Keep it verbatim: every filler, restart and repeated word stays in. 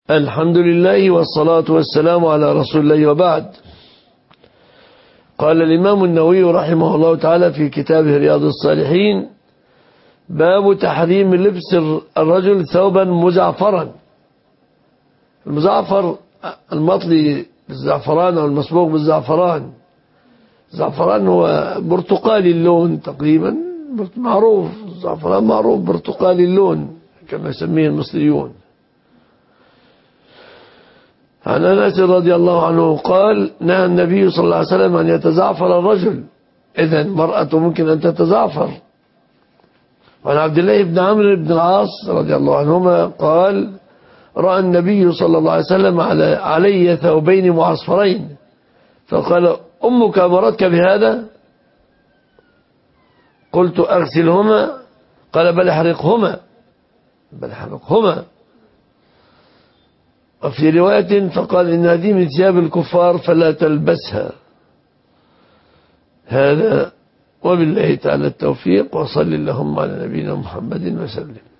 الحمد لله والصلاة والسلام على رسول الله وبعد. قال الإمام النووي رحمه الله تعالى في كتابه رياض الصالحين: باب تحريم لبس الرجل ثوبا مزعفرا. المزعفر المطلي بالزعفران أو المصبوغ بالزعفران. الزعفران هو برتقالي اللون تقريبا، معروف الزعفران معروف برتقالي اللون كما يسميه المصريون. عن أنس رضي الله عنه قال: نهى النبي صلى الله عليه وسلم أن يتزعفر الرجل، إذن المرأة ممكن أن تتزعفر. وعن عبد الله بن عمرو بن العاص رضي الله عنهما قال: رأى النبي صلى الله عليه وسلم على علي ثوبين معصفرين فقال: أمك أمرتك بهذا؟ قلت: أغسلهما؟ قال: بل احرقهما بل احرقهما. وفي رواية فقال: إن هذه من ثياب الكفار فلا تلبسها. هذا وبالله تعالى التوفيق، وصل اللهم على نبينا محمد وسلم.